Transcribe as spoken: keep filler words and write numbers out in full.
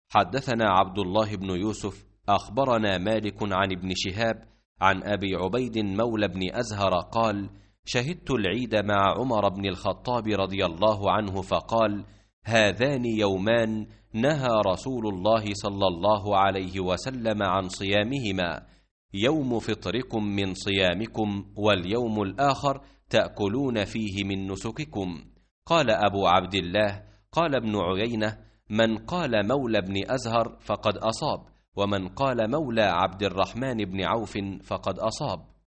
حدثنا عبد الله بن يوسف أخبرنا مالك عن ابن شهاب عن أبي عبيد مولى بن أزهر قال: شهدت العيد مع عمر بن الخطاب رضي الله عنه فقال: هذان يومان نهى رسول الله صلى الله عليه وسلم عن صيامهما، يوم فطركم من صيامكم، واليوم الآخر تأكلون فيه من نسككم. قال أبو عبد الله: قال ابن عيينة: من قال مولى بن أزهر فقد أصاب، ومن قال مولى عبد الرحمن بن عوف فقد أصاب.